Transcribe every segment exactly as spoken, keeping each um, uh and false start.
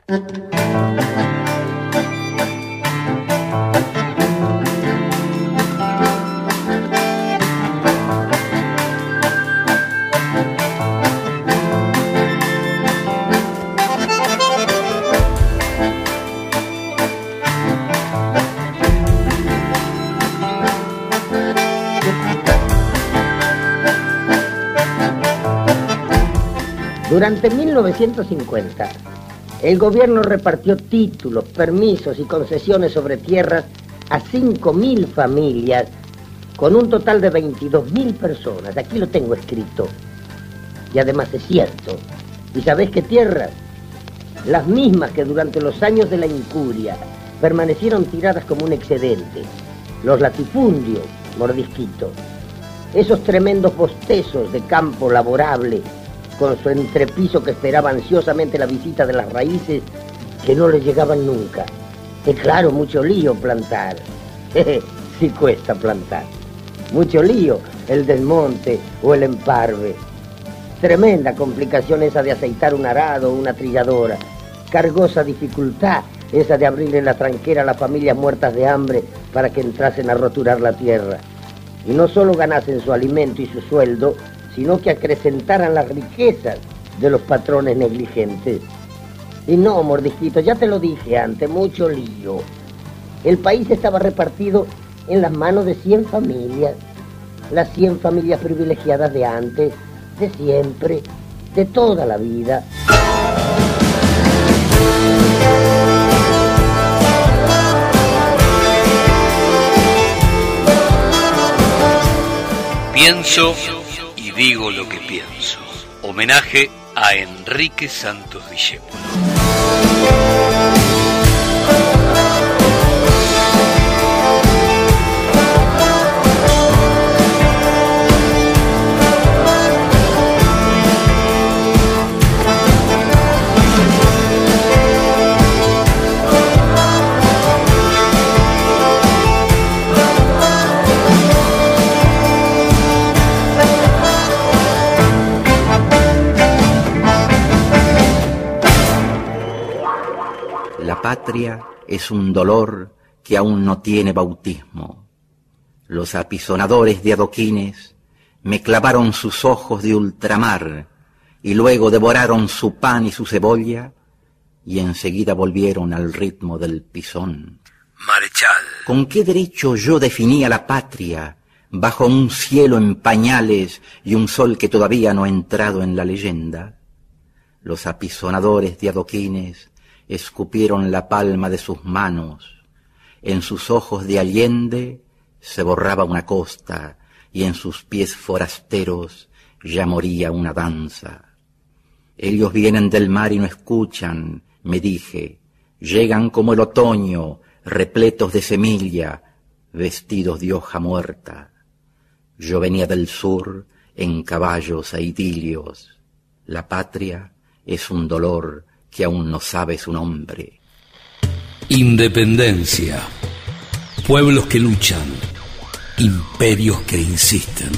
Durante mil novecientos cincuenta, el gobierno repartió títulos, permisos y concesiones sobre tierras a cinco mil familias, con un total de veintidós mil personas. Aquí lo tengo escrito. Y además es cierto. ¿Y sabés qué tierras? Las mismas que durante los años de la incuria permanecieron tiradas como un excedente. Los latifundios, mordisquito. Esos tremendos bostezos de campo laborable, con su entrepiso que esperaba ansiosamente la visita de las raíces que no le llegaban nunca. Es claro, mucho lío plantar. Sí cuesta plantar. Mucho lío el desmonte o el emparve. Tremenda complicación esa de aceitar un arado o una trilladora. Cargosa dificultad esa de abrirle la tranquera a las familias muertas de hambre para que entrasen a roturar la tierra. Y no solo ganasen su alimento y su sueldo, sino que acrecentaran las riquezas de los patrones negligentes. Y no, mordisquito, ya te lo dije antes, mucho lío. El país estaba repartido en las manos de cien familias, las cien familias privilegiadas de antes, de siempre, de toda la vida. Pienso y digo lo que pienso. Homenaje a Enrique Santos Discépolo. La patria es un dolor que aún no tiene bautismo. Los apisonadores de adoquines me clavaron sus ojos de ultramar y luego devoraron su pan y su cebolla y enseguida volvieron al ritmo del pisón. Marechal. ¿Con qué derecho yo definía la patria bajo un cielo en pañales y un sol que todavía no ha entrado en la leyenda? Los apisonadores de adoquines escupieron la palma de sus manos, en sus ojos de Allende se borraba una costa y en sus pies forasteros ya moría una danza. Ellos vienen del mar y no escuchan, me dije, llegan como el otoño, repletos de semilla, vestidos de hoja muerta. Yo venía del sur en caballos e idilios. La patria es un dolor que aún no sabe su nombre. Independencia, pueblos que luchan, imperios que insisten.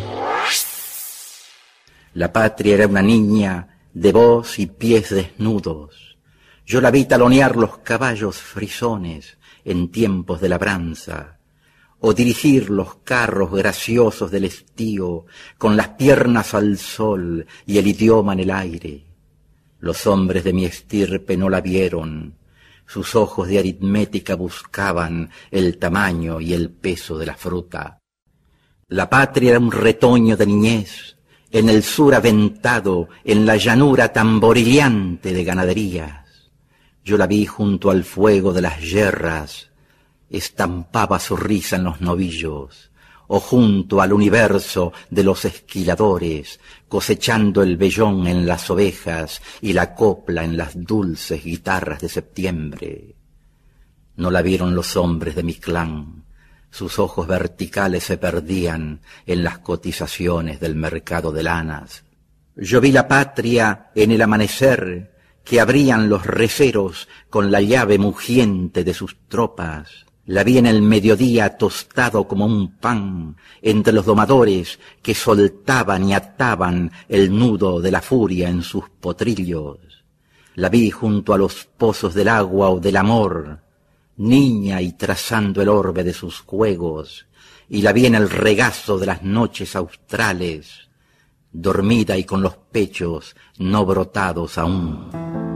La patria era una niña de voz y pies desnudos. Yo la vi talonear los caballos frisones en tiempos de labranza, o dirigir los carros graciosos del estío con las piernas al sol y el idioma en el aire. Los hombres de mi estirpe no la vieron, sus ojos de aritmética buscaban el tamaño y el peso de la fruta. La patria era un retoño de niñez, en el sur aventado, en la llanura tamborilleante de ganaderías. Yo la vi junto al fuego de las yerras, estampaba su risa en los novillos, o junto al universo de los esquiladores, cosechando el vellón en las ovejas y la copla en las dulces guitarras de septiembre. No la vieron los hombres de mi clan, sus ojos verticales se perdían en las cotizaciones del mercado de lanas. Yo vi la patria en el amanecer que abrían los receros con la llave mugiente de sus tropas. La vi en el mediodía tostado como un pan entre los domadores que soltaban y ataban el nudo de la furia en sus potrillos. La vi junto a los pozos del agua o del amor, niña y trazando el orbe de sus juegos, y la vi en el regazo de las noches australes, dormida y con los pechos no brotados aún.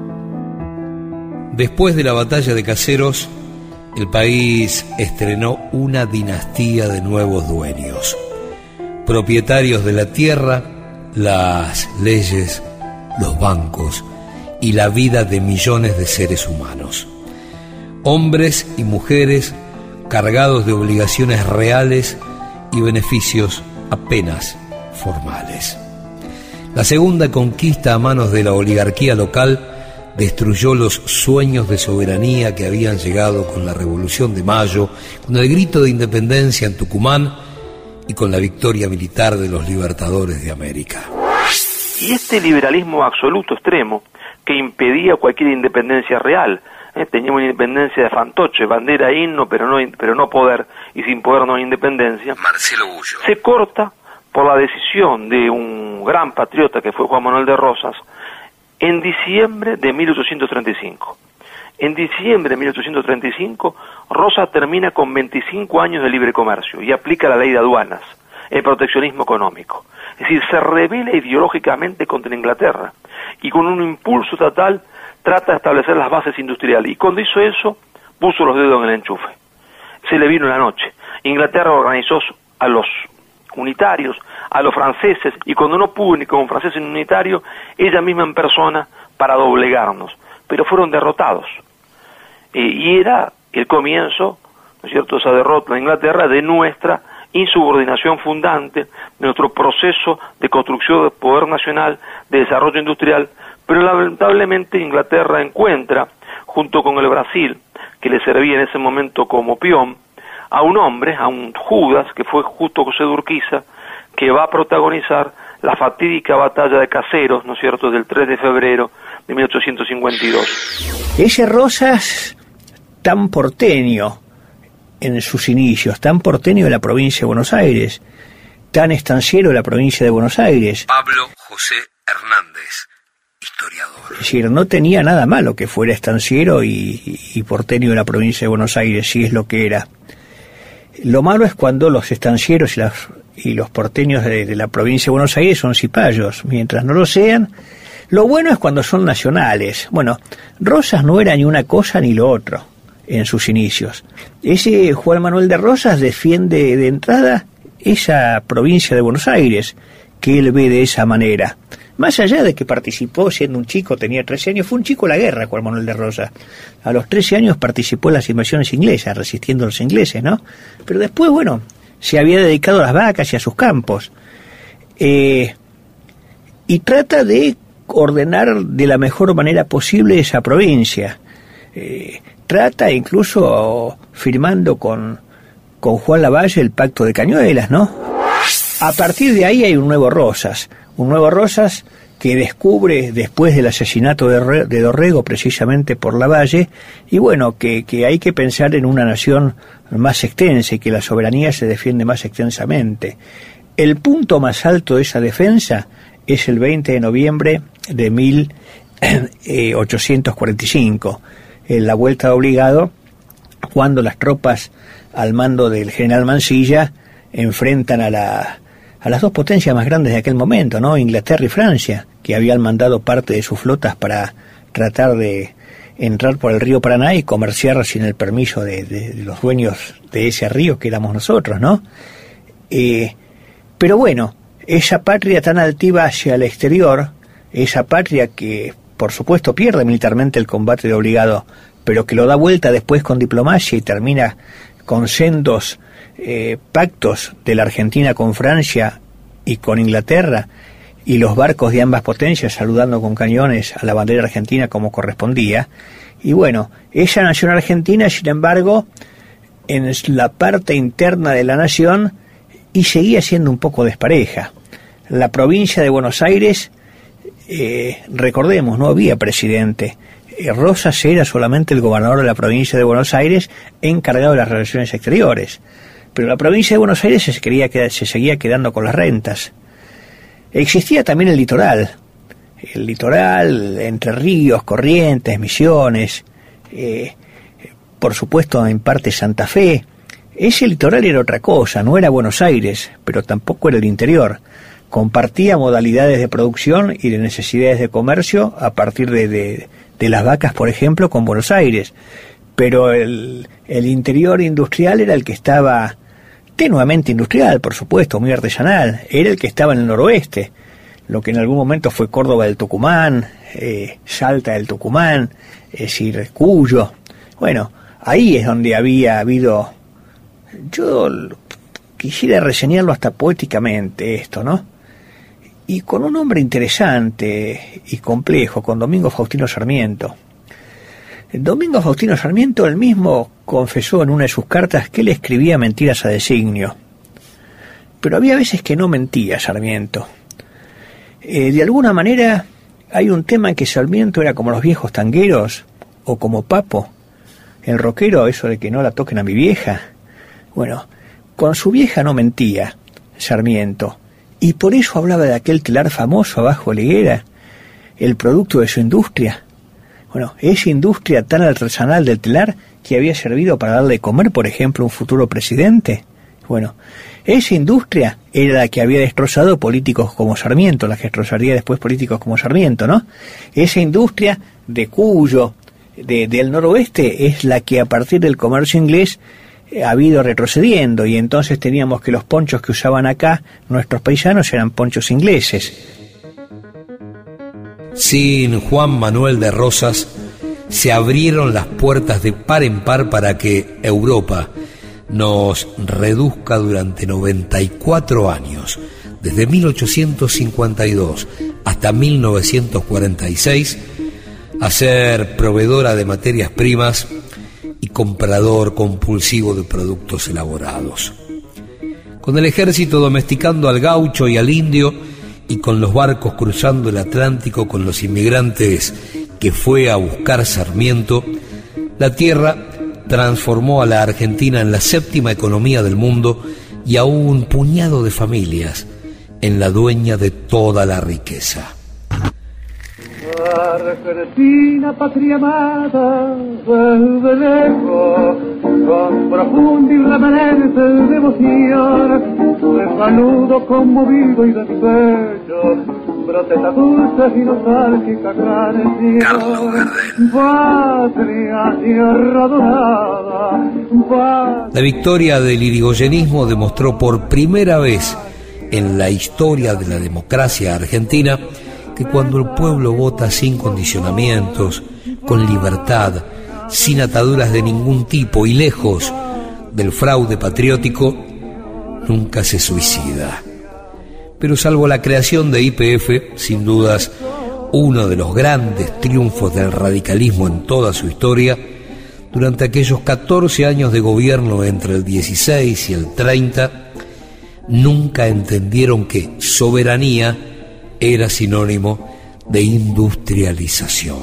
Después de la batalla de Caseros, el país estrenó una dinastía de nuevos dueños, propietarios de la tierra, las leyes, los bancos y la vida de millones de seres humanos. Hombres y mujeres cargados de obligaciones reales y beneficios apenas formales. La segunda conquista a manos de la oligarquía local destruyó los sueños de soberanía que habían llegado con la Revolución de Mayo, con el grito de independencia en Tucumán y con la victoria militar de los libertadores de América. Y este liberalismo absoluto extremo que impedía cualquier independencia real, ¿eh? Teníamos una independencia de fantoche, bandera, himno, pero no, pero no poder, y sin poder no hay independencia. Marcelo Bullo. Se corta por la decisión de un gran patriota que fue Juan Manuel de Rosas, en diciembre de mil ochocientos treinta y cinco. En diciembre de mil ochocientos treinta y cinco, Rosas termina con veinticinco años de libre comercio y aplica la ley de aduanas, el proteccionismo económico. Es decir, se rebela ideológicamente contra Inglaterra y con un impulso estatal trata de establecer las bases industriales. Y cuando hizo eso, puso los dedos en el enchufe. Se le vino la noche. Inglaterra organizó a los unitarios, a los franceses, y cuando no pudo ni como francés ni unitario, ella misma en persona para doblegarnos, pero fueron derrotados. Eh, y era el comienzo, ¿no es cierto?, esa derrota de Inglaterra, de nuestra insubordinación fundante, de nuestro proceso de construcción de poder nacional, de desarrollo industrial, pero lamentablemente Inglaterra encuentra, junto con el Brasil, que le servía en ese momento como peón, a un hombre, a un Judas, que fue justo José de Urquiza, que va a protagonizar la fatídica batalla de Caseros, ¿no es cierto?, del tres de febrero de mil ochocientos cincuenta y dos. Ese Rosas tan porteño en sus inicios, tan porteño de la provincia de Buenos Aires, tan estanciero de la provincia de Buenos Aires. Pablo José Hernández, historiador. Es decir, no tenía nada malo que fuera estanciero y, y porteño de la provincia de Buenos Aires, si es lo que era. Lo malo es cuando los estancieros y, las, y los porteños de, de la provincia de Buenos Aires son cipayos, mientras no lo sean. Lo bueno es cuando son nacionales. Bueno, Rosas no era ni una cosa ni lo otro en sus inicios. Ese Juan Manuel de Rosas defiende de entrada esa provincia de Buenos Aires, que él ve de esa manera. Más allá de que participó siendo un chico, tenía trece años, fue un chico de la guerra, Juan Manuel de Rosas. A los trece años participó en las invasiones inglesas, resistiendo a los ingleses, ¿no? Pero después, bueno, se había dedicado a las vacas y a sus campos. Eh, y trata de ordenar de la mejor manera posible esa provincia. Eh, trata incluso firmando con, con Juan Lavalle el Pacto de Cañuelas, ¿no? A partir de ahí hay un nuevo Rosas. Un nuevo Rosas que descubre después del asesinato de, Re, de Dorrego, precisamente por Lavalle, y bueno, que, que hay que pensar en una nación más extensa y que la soberanía se defiende más extensamente. El punto más alto de esa defensa es el veinte de noviembre de mil ochocientos cuarenta y cinco, en la vuelta de obligado, cuando las tropas al mando del general Mansilla enfrentan a la a las dos potencias más grandes de aquel momento, ¿no? Inglaterra y Francia, que habían mandado parte de sus flotas para tratar de entrar por el río Paraná y comerciar sin el permiso de, de, de los dueños de ese río, que éramos nosotros, ¿no? Eh, pero bueno, esa patria tan altiva hacia el exterior, esa patria que, por supuesto, pierde militarmente el combate de obligado, pero que lo da vuelta después con diplomacia y termina con sendos eh, pactos de la Argentina con Francia y con Inglaterra, y los barcos de ambas potencias saludando con cañones a la bandera argentina como correspondía. Y bueno, esa nación argentina, sin embargo, en la parte interna de la nación, y seguía siendo un poco despareja. La provincia de Buenos Aires, eh, recordemos, no había presidente. Rosas era solamente el gobernador de la provincia de Buenos Aires, encargado de las relaciones exteriores. Pero la provincia de Buenos Aires se, quería quedar, se seguía quedando con las rentas. Existía también el litoral. el litoral, Entre Ríos, Corrientes, Misiones, eh, por supuesto en parte Santa Fe. Ese litoral era otra cosa, no era Buenos Aires, pero tampoco era el interior. Compartía modalidades de producción y de necesidades de comercio a partir de, de, de las vacas, por ejemplo, con Buenos Aires. Pero el, el interior industrial era el que estaba, tenuamente industrial, por supuesto, muy artesanal, era el que estaba en el noroeste, lo que en algún momento fue Córdoba del Tucumán, eh, Salta del Tucumán, es decir, Cuyo. Bueno, ahí es donde había habido... Yo quisiera reseñarlo hasta poéticamente esto, ¿no? Y con un hombre interesante y complejo, con Domingo Faustino Sarmiento. Domingo Faustino Sarmiento él mismo confesó en una de sus cartas que él escribía mentiras a designio. Pero había veces que no mentía Sarmiento. Eh, de alguna manera hay un tema en que Sarmiento era como los viejos tangueros, o como Papo, el rockero, eso de que no la toquen a mi vieja. Bueno, con su vieja no mentía Sarmiento, y por eso hablaba de aquel telar famoso abajo de la higuera, el producto de su industria. Bueno, esa industria tan artesanal del telar que había servido para darle de comer, por ejemplo, a un futuro presidente. Bueno, esa industria era la que había destrozado políticos como Sarmiento, la que destrozaría después políticos como Sarmiento, ¿no? Esa industria de Cuyo, de, del noroeste, es la que a partir del comercio inglés ha ido retrocediendo, y entonces teníamos que los ponchos que usaban acá nuestros paisanos eran ponchos ingleses. Sin Juan Manuel de Rosas se abrieron las puertas de par en par para que Europa nos reduzca durante noventa y cuatro años, desde mil ochocientos cincuenta y dos hasta mil novecientos cuarenta y seis, a ser proveedora de materias primas y comprador compulsivo de productos elaborados. Con el ejército domesticando al gaucho y al indio, y con los barcos cruzando el Atlántico con los inmigrantes que fue a buscar Sarmiento, la tierra transformó a la Argentina en la séptima economía del mundo y a un puñado de familias en la dueña de toda la riqueza. Argentina, patria amada, desde lejos, con profunda y remanente devoción, te saludo conmovido y de mi pecho, broteta dulce y nostálgica canción. Patria, tierra dorada, patria. La victoria del irigoyenismo demostró por primera vez en la historia de la democracia argentina que cuando el pueblo vota sin condicionamientos, con libertad, sin ataduras de ningún tipo y lejos del fraude patriótico, nunca se suicida. Pero salvo la creación de Y P F, sin dudas, uno de los grandes triunfos del radicalismo en toda su historia, durante aquellos catorce años de gobierno entre el dieciséis y el treinta, nunca entendieron que soberanía era sinónimo de industrialización.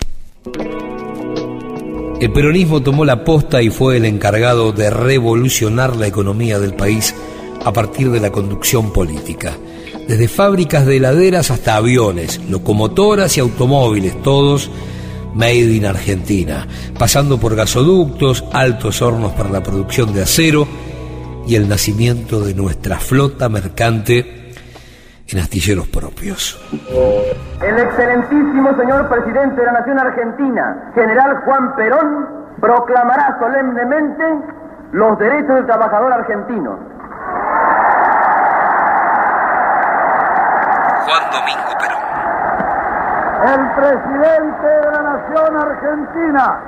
El peronismo tomó la posta y fue el encargado de revolucionar la economía del país a partir de la conducción política. Desde fábricas de heladeras hasta aviones, locomotoras y automóviles, todos made in Argentina, pasando por gasoductos, altos hornos para la producción de acero y el nacimiento de nuestra flota mercante en astilleros propios. El excelentísimo señor presidente de la Nación Argentina, general Juan Perón, proclamará solemnemente los derechos del trabajador argentino. Juan Domingo Perón. El presidente de la Nación Argentina,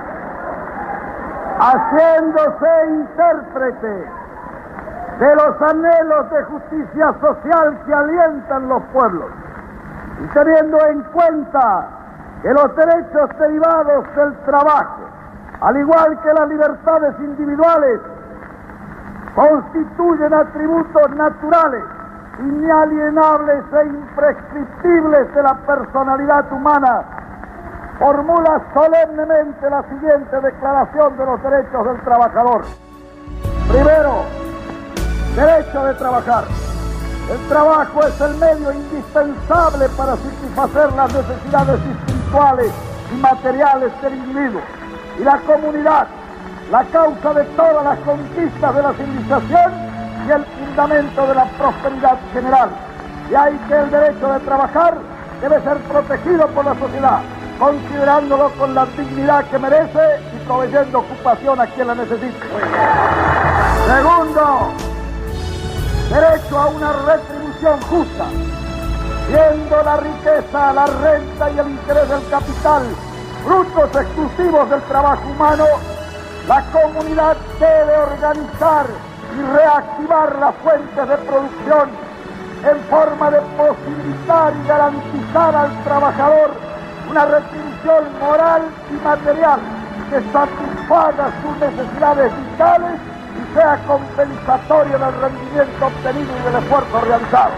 haciéndose intérprete de los anhelos de justicia social que alientan los pueblos, y teniendo en cuenta que los derechos derivados del trabajo, al igual que las libertades individuales, constituyen atributos naturales, inalienables e imprescriptibles de la personalidad humana, formula solemnemente la siguiente declaración de los derechos del trabajador. Primero, derecho de trabajar. El trabajo es el medio indispensable para satisfacer las necesidades espirituales y materiales del individuo. Y la comunidad, la causa de todas las conquistas de la civilización y el fundamento de la prosperidad general. Y hay que el derecho de trabajar debe ser protegido por la sociedad, considerándolo con la dignidad que merece y proveyendo ocupación a quien la necesite. Segundo, derecho a una retribución justa, siendo la riqueza, la renta y el interés del capital frutos exclusivos del trabajo humano. La comunidad debe organizar y reactivar las fuentes de producción en forma de posibilitar y garantizar al trabajador una retribución moral y material que satisfaga sus necesidades vitales y sea compensatoria del rendimiento obtenido y del esfuerzo realizado.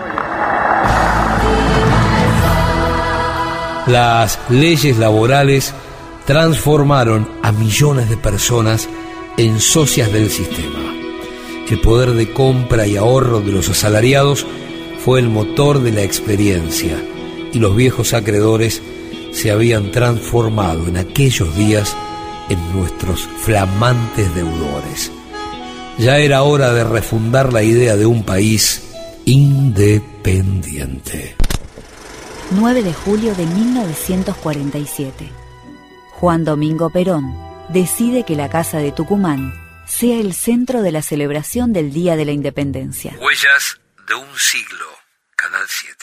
Las leyes laborales transformaron a millones de personas en socias del sistema. El poder de compra y ahorro de los asalariados fue el motor de la experiencia, y los viejos acreedores se habían transformado en aquellos días en nuestros flamantes deudores. Ya era hora de refundar la idea de un país independiente. nueve de julio de mil novecientos cuarenta y siete. Juan Domingo Perón decide que la Casa de Tucumán sea el centro de la celebración del Día de la Independencia. Huellas de un siglo, Canal siete.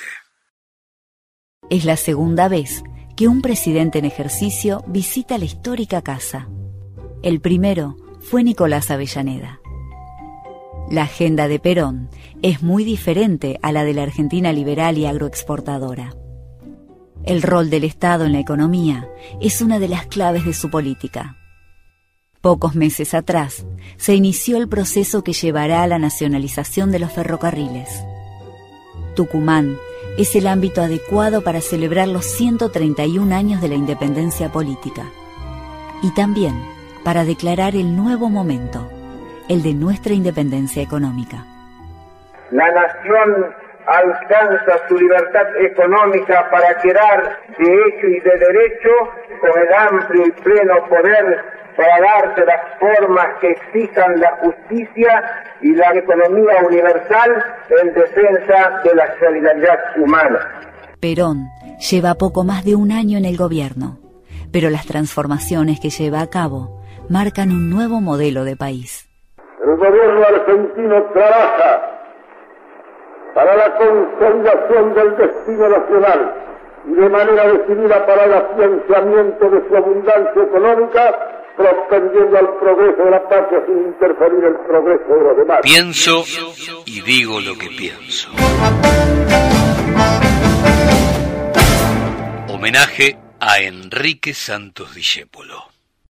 Es la segunda vez que un presidente en ejercicio visita la histórica casa. El primero fue Nicolás Avellaneda. La agenda de Perón es muy diferente a la de la Argentina liberal y agroexportadora. El rol del Estado en la economía es una de las claves de su política. Pocos meses atrás se inició el proceso que llevará a la nacionalización de los ferrocarriles. Tucumán es el ámbito adecuado para celebrar los ciento treinta y un años de la independencia política y también para declarar el nuevo momento, el de nuestra independencia económica. La nación alcanza su libertad económica para quedar de hecho y de derecho con el amplio y pleno poder para darse las formas que exijan la justicia y la economía universal en defensa de la solidaridad humana. Perón lleva poco más de un año en el gobierno, pero las transformaciones que lleva a cabo marcan un nuevo modelo de país. El gobierno argentino trabaja para la consolidación del destino nacional y de manera decidida para el afianzamiento de su abundancia económica, prospendiendo al progreso de la patria sin interferir el progreso de los demás. Pienso y digo lo que pienso. Homenaje a Enrique Santos Discépolo.